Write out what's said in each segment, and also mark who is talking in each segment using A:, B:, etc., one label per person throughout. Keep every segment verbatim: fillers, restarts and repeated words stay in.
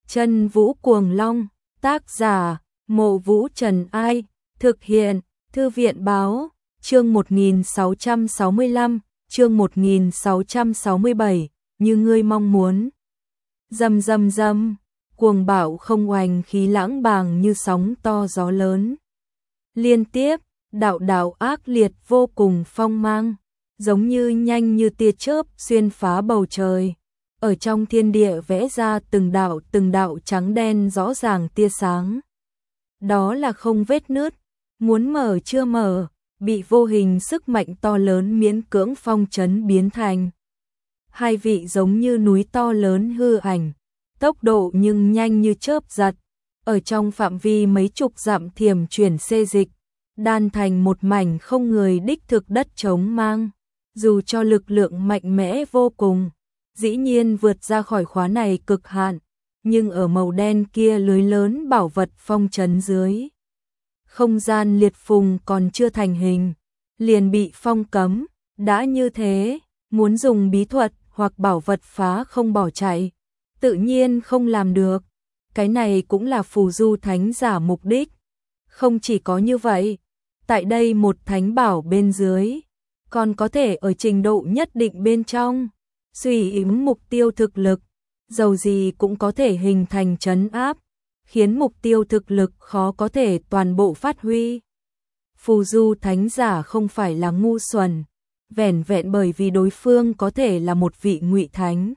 A: Chân Vũ Cuồng Long, tác giả, Mộ Vũ Trần Ai, thực hiện, Thư viện Báo, chương một nghìn sáu trăm sáu mươi lăm, chương một nghìn sáu trăm sáu mươi bảy, như ngươi mong muốn. Rầm rầm rầm, cuồng bạo không oanh khí lãng bàng như sóng to gió lớn. Liên tiếp, đạo đạo ác liệt vô cùng phong mang, giống như nhanh như tia chớp xuyên phá bầu trời. Ở trong thiên địa vẽ ra từng đạo từng đạo trắng đen rõ ràng tia sáng. Đó là không vết nứt, muốn mở chưa mở, bị vô hình sức mạnh to lớn miễn cưỡng phong trấn biến thành. Hai vị giống như núi to lớn hư ảnh, tốc độ nhưng nhanh như chớp giật, ở trong phạm vi mấy chục dặm thiểm chuyển xê dịch, đan thành một mảnh không người đích thực đất trống mang. Dù cho lực lượng mạnh mẽ vô cùng, dĩ nhiên vượt ra khỏi khóa này cực hạn, nhưng ở màu đen kia lưới lớn bảo vật phong trấn dưới. Không gian liệt phùng còn chưa thành hình, liền bị phong cấm, đã như thế, muốn dùng bí thuật hoặc bảo vật phá không bỏ chạy, tự nhiên không làm được. Cái này cũng là phù du thánh giả mục đích. Không chỉ có như vậy, tại đây một thánh bảo bên dưới, còn có thể ở trình độ nhất định bên trong, suy yếu mục tiêu thực lực, dầu gì cũng có thể hình thành trấn áp, khiến mục tiêu thực lực khó có thể toàn bộ phát huy. Phù du thánh giả không phải là ngu xuẩn, vẻn vẹn bởi vì đối phương có thể là một vị ngụy thánh,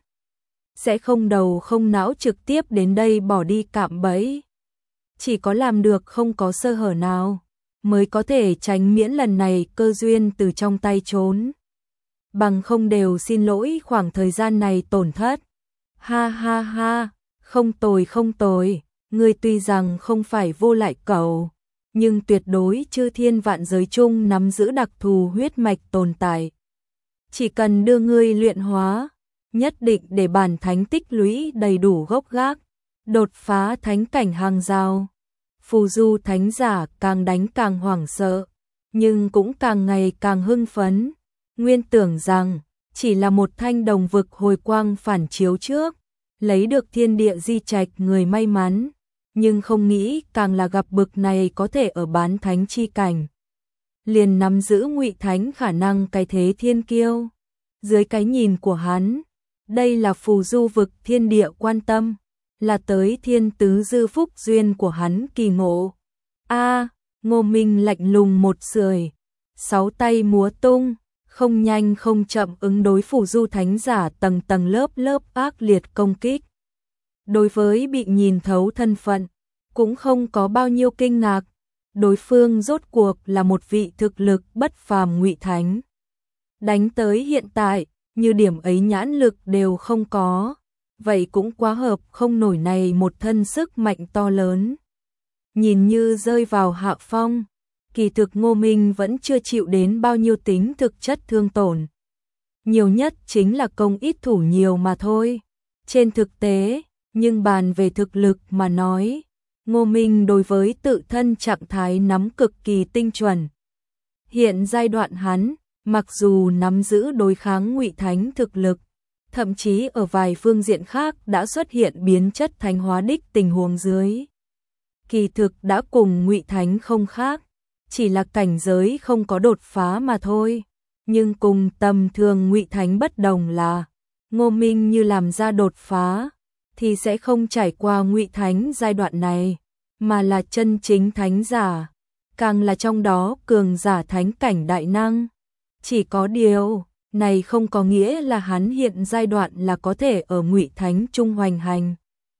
A: sẽ không đầu không não trực tiếp đến đây bỏ đi cạm bẫy. Chỉ có làm được không có sơ hở nào, mới có thể tránh miễn lần này cơ duyên từ trong tay trốn. Bằng không đều xin lỗi khoảng thời gian này tổn thất. Ha ha ha, không tồi không tồi, ngươi tuy rằng không phải vô lại cầu, nhưng tuyệt đối chư thiên vạn giới chung nắm giữ đặc thù huyết mạch tồn tại. Chỉ cần đưa ngươi luyện hóa, nhất định để bản thánh tích lũy đầy đủ gốc gác, đột phá thánh cảnh hàng rào. Phù du thánh giả càng đánh càng hoảng sợ, nhưng cũng càng ngày càng hưng phấn. Nguyên tưởng rằng chỉ là một thanh đồng vực hồi quang phản chiếu trước, lấy được thiên địa di trạch người may mắn, nhưng không nghĩ càng là gặp bực này có thể ở bán thánh chi cảnh, liền nắm giữ ngụy thánh khả năng cái thế thiên kiêu. Dưới cái nhìn của hắn, đây là phù du vực thiên địa quan tâm, là tới thiên tứ dư phúc duyên của hắn kỳ ngộ. A, Ngô Minh lạnh lùng một sưởi, sáu tay múa tung, không nhanh không chậm ứng đối phù du thánh giả tầng tầng lớp lớp ác liệt công kích. Đối với bị nhìn thấu thân phận, cũng không có bao nhiêu kinh ngạc, đối phương rốt cuộc là một vị thực lực bất phàm ngụy thánh. Đánh tới hiện tại, như điểm ấy nhãn lực đều không có, vậy cũng quá hợp không nổi này một thân sức mạnh to lớn. Nhìn như rơi vào hạ phong, kỳ thực Ngô Minh vẫn chưa chịu đến bao nhiêu tính thực chất thương tổn. Nhiều nhất chính là công ít thủ nhiều mà thôi. Trên thực tế, nhưng bàn về thực lực mà nói, Ngô Minh đối với tự thân trạng thái nắm cực kỳ tinh chuẩn. Hiện giai đoạn hắn, mặc dù nắm giữ đối kháng ngụy thánh thực lực, thậm chí ở vài phương diện khác đã xuất hiện biến chất thánh hóa đích tình huống dưới. Kỳ thực đã cùng ngụy thánh không khác, chỉ là cảnh giới không có đột phá mà thôi. Nhưng cùng tầm thường ngụy thánh bất đồng là, Ngô Minh như làm ra đột phá, thì sẽ không trải qua ngụy thánh giai đoạn này, mà là chân chính thánh giả, càng là trong đó cường giả thánh cảnh đại năng. Chỉ có điều, này không có nghĩa là hắn hiện giai đoạn là có thể ở ngụy thánh trung hoành hành.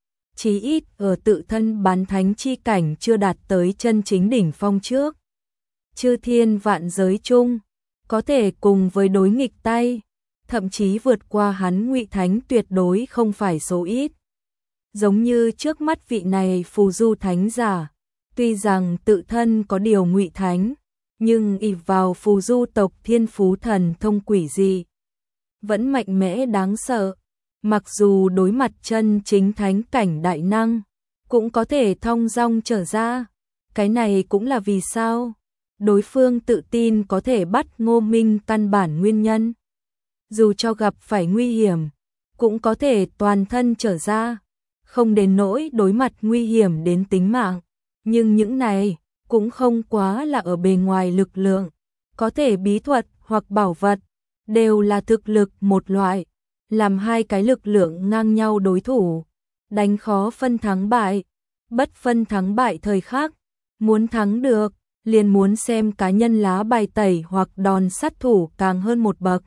A: Chí ít ở tự thân bán thánh chi cảnh chưa đạt tới chân chính đỉnh phong trước. Chư thiên vạn giới chung, có thể cùng với đối nghịch tay, thậm chí vượt qua hắn ngụy thánh tuyệt đối không phải số ít. Giống như trước mắt vị này phù du thánh giả, tuy rằng tự thân có điều ngụy thánh, nhưng ỷ vào phù du tộc thiên phú thần thông quỷ dị, vẫn mạnh mẽ đáng sợ. Mặc dù đối mặt chân chính thánh cảnh đại năng, cũng có thể thong dong trở ra. Cái này cũng là vì sao đối phương tự tin có thể bắt Ngô Minh căn bản nguyên nhân. Dù cho gặp phải nguy hiểm, cũng có thể toàn thân trở ra, không đến nỗi đối mặt nguy hiểm đến tính mạng, nhưng những này cũng không quá là ở bề ngoài lực lượng, có thể bí thuật hoặc bảo vật, đều là thực lực một loại, làm hai cái lực lượng ngang nhau đối thủ, đánh khó phân thắng bại, bất phân thắng bại thời khắc, muốn thắng được, liền muốn xem cá nhân lá bài tẩy hoặc đòn sát thủ càng hơn một bậc.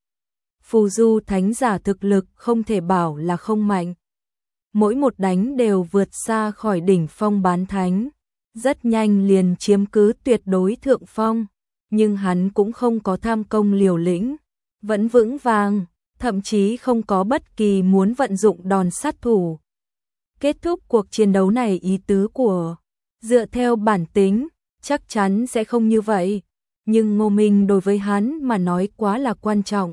A: Phù du thánh giả thực lực không thể bảo là không mạnh. Mỗi một đánh đều vượt xa khỏi đỉnh phong bán thánh, rất nhanh liền chiếm cứ tuyệt đối thượng phong, nhưng hắn cũng không có tham công liều lĩnh, vẫn vững vàng, thậm chí không có bất kỳ muốn vận dụng đòn sát thủ. Kết thúc cuộc chiến đấu này ý tứ của, dựa theo bản tính, chắc chắn sẽ không như vậy, nhưng Ngô Minh đối với hắn mà nói quá là quan trọng.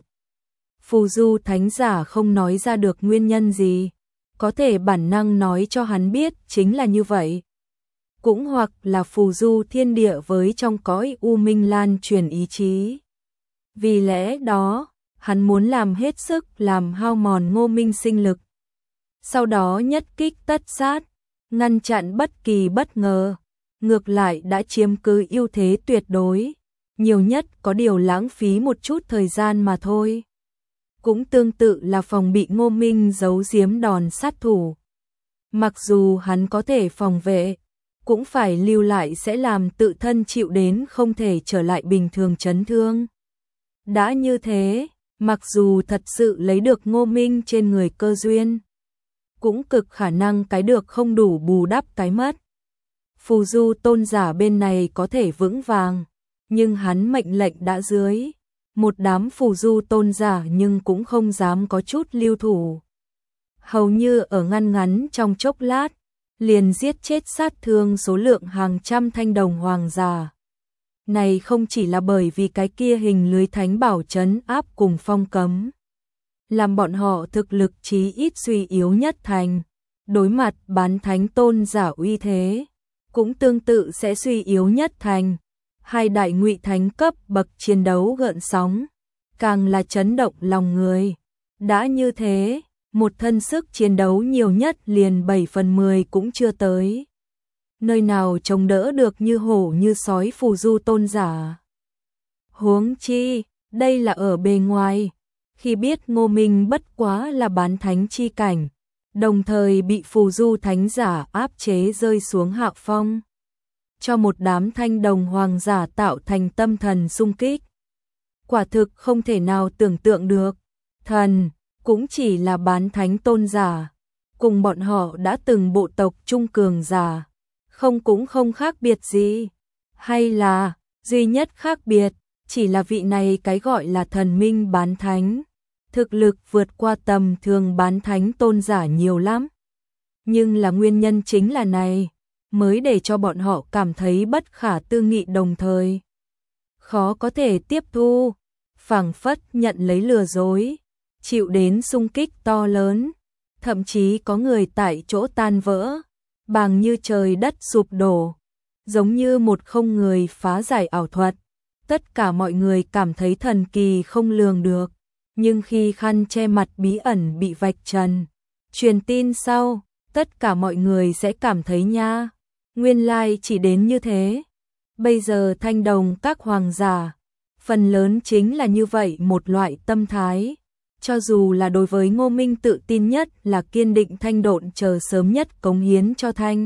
A: Phù du thánh giả không nói ra được nguyên nhân gì, có thể bản năng nói cho hắn biết chính là như vậy. Cũng hoặc là phù du thiên địa với trong cõi u minh lan truyền ý chí. Vì lẽ đó, hắn muốn làm hết sức làm hao mòn Ngô Minh sinh lực. Sau đó nhất kích tất sát, ngăn chặn bất kỳ bất ngờ, ngược lại đã chiếm cứ ưu thế tuyệt đối, nhiều nhất có điều lãng phí một chút thời gian mà thôi. Cũng tương tự là phòng bị Ngô Minh giấu giếm đòn sát thủ. Mặc dù hắn có thể phòng vệ, cũng phải lưu lại sẽ làm tự thân chịu đến không thể trở lại bình thường chấn thương. Đã như thế, mặc dù thật sự lấy được Ngô Minh trên người cơ duyên, cũng cực khả năng cái được không đủ bù đắp cái mất. Phù du tôn giả bên này có thể vững vàng, nhưng hắn mệnh lệnh đã dưới. Một đám phù du tôn giả nhưng cũng không dám có chút lưu thủ. Hầu như ở ngăn ngắn trong chốc lát, liền giết chết sát thương số lượng hàng trăm thanh đồng hoàng giả. Này không chỉ là bởi vì cái kia hình lưới thánh bảo trấn áp cùng phong cấm, làm bọn họ thực lực chí ít suy yếu nhất thành, đối mặt bán thánh tôn giả uy thế, cũng tương tự sẽ suy yếu nhất thành. Hai đại ngụy thánh cấp bậc chiến đấu gợn sóng, càng là chấn động lòng người. Đã như thế, một thân sức chiến đấu nhiều nhất liền bảy phần mười cũng chưa tới. Nơi nào chống đỡ được như hổ như sói phù du tôn giả. Huống chi, đây là ở bề ngoài, khi biết Ngô Minh bất quá là bán thánh chi cảnh, đồng thời bị phù du thánh giả áp chế rơi xuống hạ phong, cho một đám thanh đồng hoàng giả tạo thành tâm thần xung kích. Quả thực không thể nào tưởng tượng được, thần cũng chỉ là bán thánh tôn giả, cùng bọn họ đã từng bộ tộc trung cường giả, không cũng không khác biệt gì, hay là duy nhất khác biệt chỉ là vị này cái gọi là thần minh bán thánh, thực lực vượt qua tầm thường bán thánh tôn giả nhiều lắm. Nhưng là nguyên nhân chính là này, mới để cho bọn họ cảm thấy bất khả tư nghị đồng thời khó có thể tiếp thu, phảng phất nhận lấy lừa dối, chịu đến xung kích to lớn, thậm chí có người tại chỗ tan vỡ, bàng như trời đất sụp đổ, giống như một không người phá giải ảo thuật. Tất cả mọi người cảm thấy thần kỳ không lường được, nhưng khi khăn che mặt bí ẩn bị vạch trần, truyền tin sau, tất cả mọi người sẽ cảm thấy nha, nguyên lai chỉ đến như thế. Bây giờ thanh đồng các hoàng giả, phần lớn chính là như vậy một loại tâm thái, cho dù là đối với Ngô Minh tự tin nhất là kiên định thanh độn chờ sớm nhất cống hiến cho thanh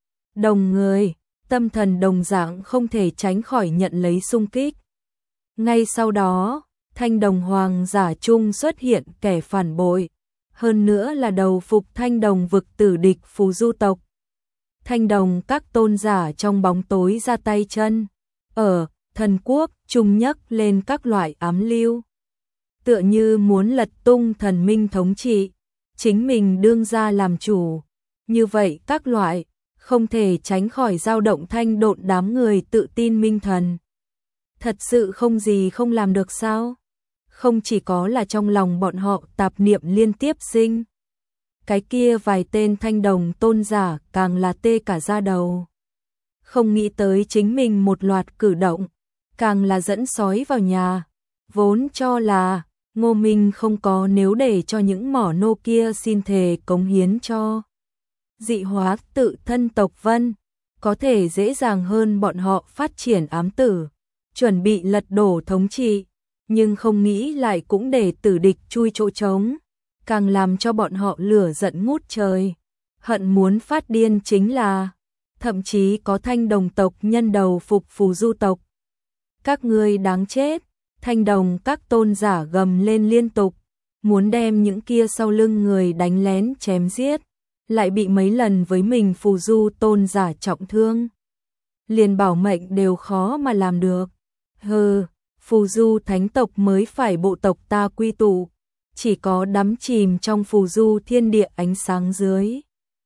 A: đồng người, tâm thần đồng dạng không thể tránh khỏi nhận lấy xung kích. Ngay sau đó, thanh đồng hoàng giả trung xuất hiện kẻ phản bội, hơn nữa là đầu phục thanh đồng vực tử địch phù du tộc. Thanh đồng các tôn giả trong bóng tối ra tay chân, ở thần quốc trung nhấc lên các loại ám lưu, tựa như muốn lật tung thần minh thống trị, chính mình đương ra làm chủ. Như vậy các loại không thể tránh khỏi dao động thanh độn đám người tự tin minh thần. Thật sự không gì không làm được sao? Không chỉ có là trong lòng bọn họ tạp niệm liên tiếp sinh, cái kia vài tên thanh đồng tôn giả càng là tê cả da đầu. Không nghĩ tới chính mình một loạt cử động, càng là dẫn sói vào nhà, vốn cho là Ngô Minh không có nếu để cho những mỏ nô kia xin thề cống hiến cho dị hóa tự thân tộc Vân, có thể dễ dàng hơn bọn họ phát triển ám tử, chuẩn bị lật đổ thống trị, nhưng không nghĩ lại cũng để tử địch chui chỗ trống, càng làm cho bọn họ lửa giận ngút trời, hận muốn phát điên chính là, thậm chí có Thanh Đồng tộc nhân đầu phục Phù Du tộc. Các ngươi đáng chết, Thanh Đồng các tôn giả gầm lên liên tục, muốn đem những kia sau lưng người đánh lén chém giết, lại bị mấy lần với mình Phù Du tôn giả trọng thương. Liền bảo mệnh đều khó mà làm được. Hừ, Phù Du thánh tộc mới phải bộ tộc ta quy tụ, chỉ có đắm chìm trong Phù Du thiên địa ánh sáng dưới.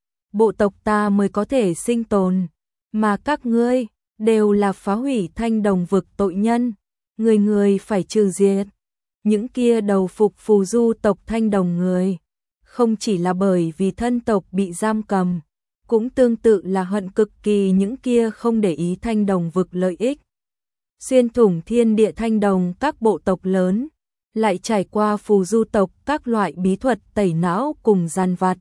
A: Bộ tộc ta mới có thể sinh tồn, mà các ngươi đều là phá hủy Thanh Đồng vực tội nhân, người người phải trừ diệt. Những kia đầu phục Phù Du tộc Thanh Đồng người, không chỉ là bởi vì thân tộc bị giam cầm, cũng tương tự là hận cực kỳ những kia không để ý Thanh Đồng vực lợi ích. Xuyên thủng thiên địa Thanh Đồng các bộ tộc lớn, lại trải qua Phù Du tộc các loại bí thuật tẩy não cùng gian vặt.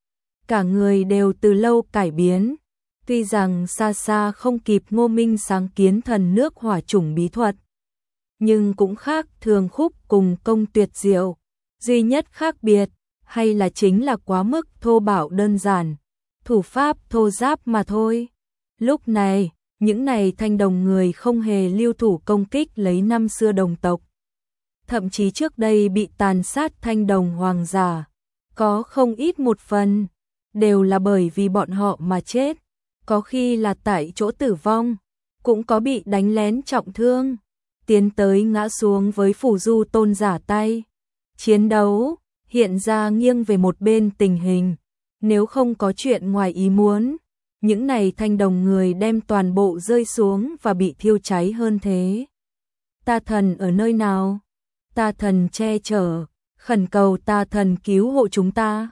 A: Cả người đều từ lâu cải biến, tuy rằng xa xa không kịp Ngô Minh sáng kiến thần nước hỏa chủng bí thuật, nhưng cũng khác thường khúc cùng công tuyệt diệu, duy nhất khác biệt hay là chính là quá mức thô bạo đơn giản, thủ pháp thô giáp mà thôi. Lúc này, những này Thanh Đồng người không hề lưu thủ công kích lấy năm xưa đồng tộc. Thậm chí trước đây bị tàn sát Thanh Đồng hoàng giả, có không ít một phần, đều là bởi vì bọn họ mà chết, có khi là tại chỗ tử vong, cũng có bị đánh lén trọng thương, tiến tới ngã xuống với Phù Du tôn giả tay. Chiến đấu hiện ra nghiêng về một bên tình hình, nếu không có chuyện ngoài ý muốn, những này Thanh Đồng người đem toàn bộ rơi xuống và bị thiêu cháy hơn thế. Ta thần ở nơi nào? Ta thần che chở, khẩn cầu ta thần cứu hộ chúng ta.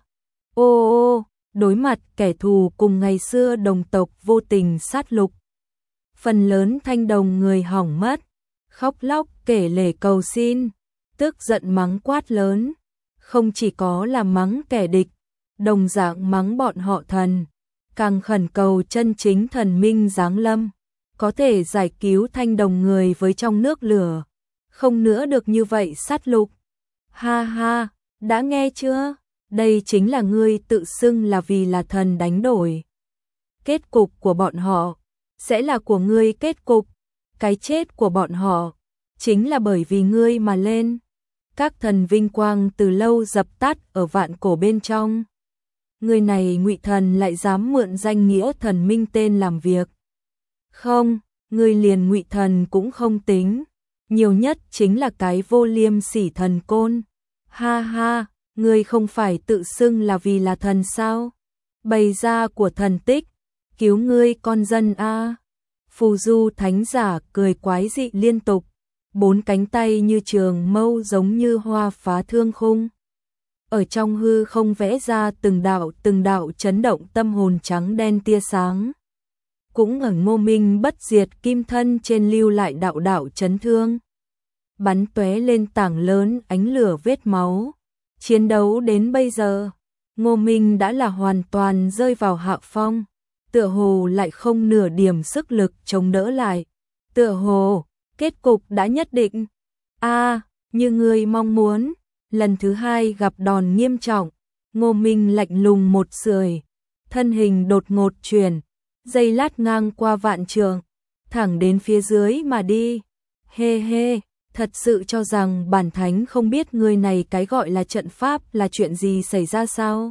A: Ô ô, đối mặt kẻ thù cùng ngày xưa đồng tộc vô tình sát lục. Phần lớn Thanh Đồng người hỏng mất, khóc lóc kể lể cầu xin, tức giận mắng quát lớn, không chỉ có là mắng kẻ địch, đồng dạng mắng bọn họ thần, càng khẩn cầu chân chính thần minh giáng lâm, có thể giải cứu Thanh Đồng người với trong nước lửa, không nữa được như vậy sát lục. Ha ha, đã nghe chưa? Đây chính là ngươi tự xưng là vì là thần đánh đổi. Kết cục của bọn họ sẽ là của ngươi kết cục, cái chết của bọn họ chính là bởi vì ngươi mà lên. Các thần vinh quang từ lâu dập tắt ở vạn cổ bên trong. Người này Ngụy thần lại dám mượn danh nghĩa thần minh tên làm việc. Không, ngươi liền Ngụy thần cũng không tính, nhiều nhất chính là cái vô liêm sỉ thần côn. Ha ha, ngươi không phải tự xưng là vì là thần sao? Bày ra của thần tích, cứu ngươi con dân a. Phù Du thánh giả cười quái dị liên tục, bốn cánh tay như trường mâu giống như hoa phá thương khung. Ở trong hư không vẽ ra từng đạo từng đạo chấn động tâm hồn trắng đen tia sáng. Cũng ở Ngô Minh bất diệt kim thân trên lưu lại đạo đạo chấn thương. Bắn tóe lên tảng lớn ánh lửa vết máu. Chiến đấu đến bây giờ, Ngô Minh đã là hoàn toàn rơi vào hạ phong, tựa hồ lại không nửa điểm sức lực chống đỡ lại. Tựa hồ, kết cục đã nhất định. A, à, như người mong muốn, lần thứ hai gặp đòn nghiêm trọng, Ngô Minh lạnh lùng một sưởi, thân hình đột ngột chuyển, dây lát ngang qua vạn trường, thẳng đến phía dưới mà đi. Hê hê, thật sự cho rằng bản thánh không biết người này cái gọi là trận pháp là chuyện gì xảy ra sao?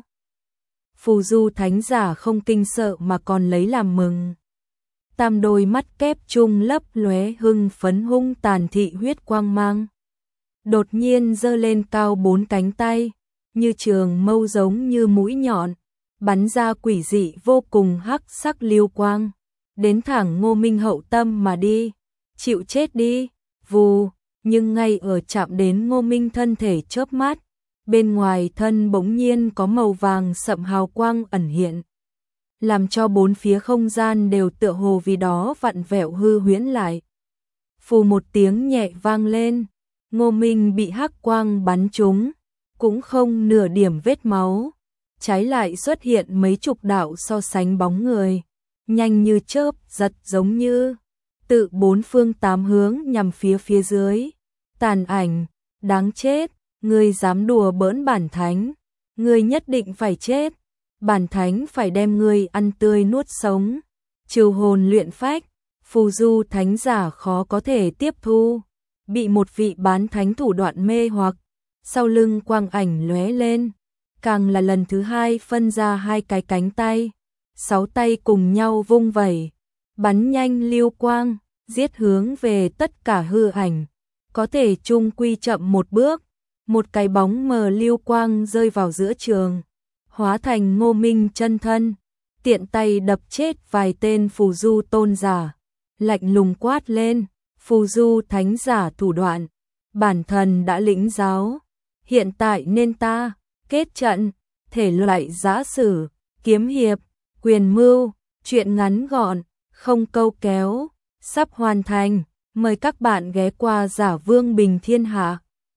A: Phù Du thánh giả không kinh sợ mà còn lấy làm mừng. Tam đôi mắt kép trung lấp lóe hưng phấn hung tàn thị huyết quang mang. Đột nhiên giơ lên cao bốn cánh tay, như trường mâu giống như mũi nhọn, bắn ra quỷ dị vô cùng hắc sắc lưu quang, đến thẳng Ngô Minh hậu tâm mà đi. Chịu chết đi, vù, nhưng ngay ở chạm đến Ngô Minh thân thể chớp mắt, bên ngoài thân bỗng nhiên có màu vàng sậm hào quang ẩn hiện, làm cho bốn phía không gian đều tựa hồ vì đó vặn vẹo hư huyễn lại. Phù một tiếng nhẹ vang lên, Ngô Minh bị hắc quang bắn trúng, cũng không nửa điểm vết máu, trái lại xuất hiện mấy chục đạo so sánh bóng người, nhanh như chớp, giật giống như tự bốn phương tám hướng nhằm phía phía dưới. Tàn ảnh, đáng chết, ngươi dám đùa bỡn bản thánh, ngươi nhất định phải chết, bản thánh phải đem ngươi ăn tươi nuốt sống. Trừ hồn luyện phách, phù du thánh giả khó có thể tiếp thu, bị một vị bán thánh thủ đoạn mê hoặc, sau lưng quang ảnh lóe lên, càng là lần thứ hai phân ra hai cái cánh tay, sáu tay cùng nhau vung vẩy, bắn nhanh lưu quang, giết hướng về tất cả hư ảnh, có thể chung quy chậm một bước, một cái bóng mờ lưu quang rơi vào giữa trường, hóa thành Ngô Minh chân thân, tiện tay đập chết vài tên phù du tôn giả, lạnh lùng quát lên, phù du thánh giả thủ đoạn, bản thần đã lĩnh giáo, hiện tại nên ta kết trận, thể loại giã sử, kiếm hiệp, quyền mưu, truyện ngắn gọn, không câu kéo, sắp hoàn thành, mời các bạn ghé qua Giả Vương Bình Thiên Hạ.